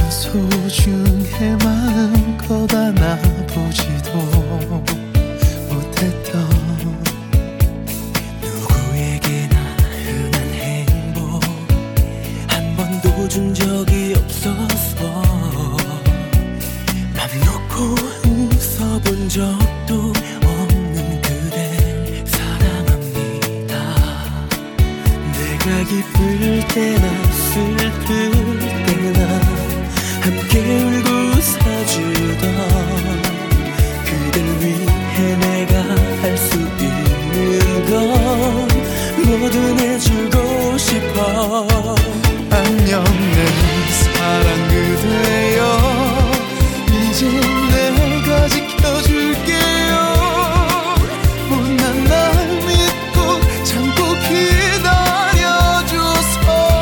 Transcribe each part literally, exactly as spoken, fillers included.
소중해 마음껏 안아보지도 못했던 누구에게나 흔한 행복 한 번도 준 적이 없었어. 맘 놓고 웃어본 적도 없는 그댈 사랑합니다. 내가 기쁠 때나 슬플 때나 함께 울고 웃어주던 그댈 위해 내가 할 수 있는 건 뭐든 해주고 싶어. 안녕 내 사랑 그대여 이제 내가 지켜줄게요. 못난 날 믿고 참고 기다려줘서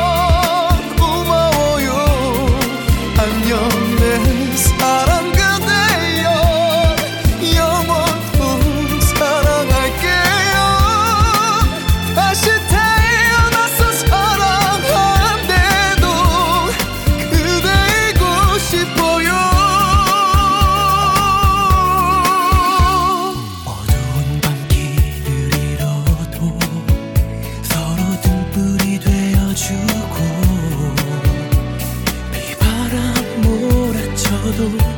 고마워요. 안녕 내 사랑 그대여 영원토록 사랑할게요. 다시 태어나서 사랑한대도 그대이고 싶어요. 어두운 밤길을 잃어도 서로 등불이 되어주고 비바람 몰아쳐도